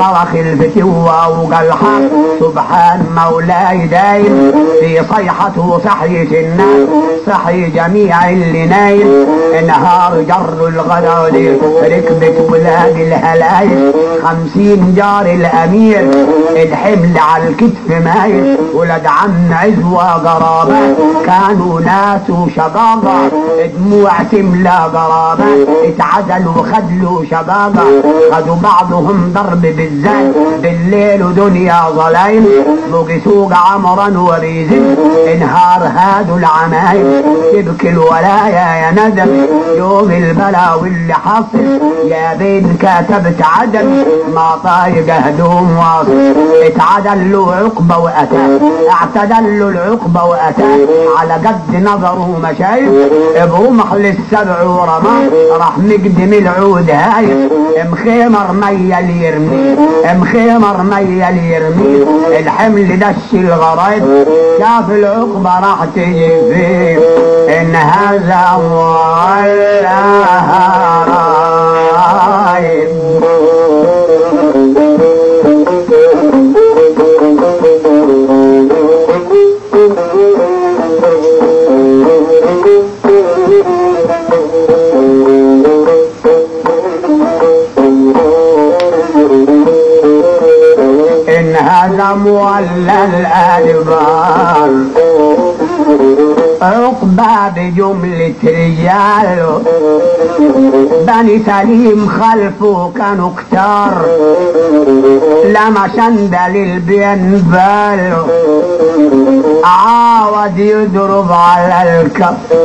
صرخ الفتوة وقال حق سبحان مولاي دايم في صيحته صحية الناس صحي جميع اللي نايم انهار جر الغدر ركبت ولاد الهلايل 50 جار الامير الحمل على الكتف مايل ولاد عم عزوة قرابة كانوا ناس وشقاقة دموع تملى قرابة اتعدلوا وخدلوا شقاقة خدوا بعضهم ضرب بالزاد بالليل ودنيا ظلايم فوق سوق عمرا وريزن انهار هادوا العمايل تبكي الولايا يا ندم يوم البلا واللي حصل يا بين كتبت عدم ما طايق هدوم واصل اتعدل له عقبة واتى اعتدل له العقبة واتى على قد نظره مشايف برمح للسبع ورماه راح مقدم العود هايف مخيمر ميل يرمي مخيمر ميل يرمي الحمل دش الغرايب شاف العقبة راح تجي فيه ان هذا ولا رايب ان هذا مولى الادبار عقبة بجملة رجاله بني سليم خلفه كانوا كتار لما شندل البين باله عاود يضرب على الكف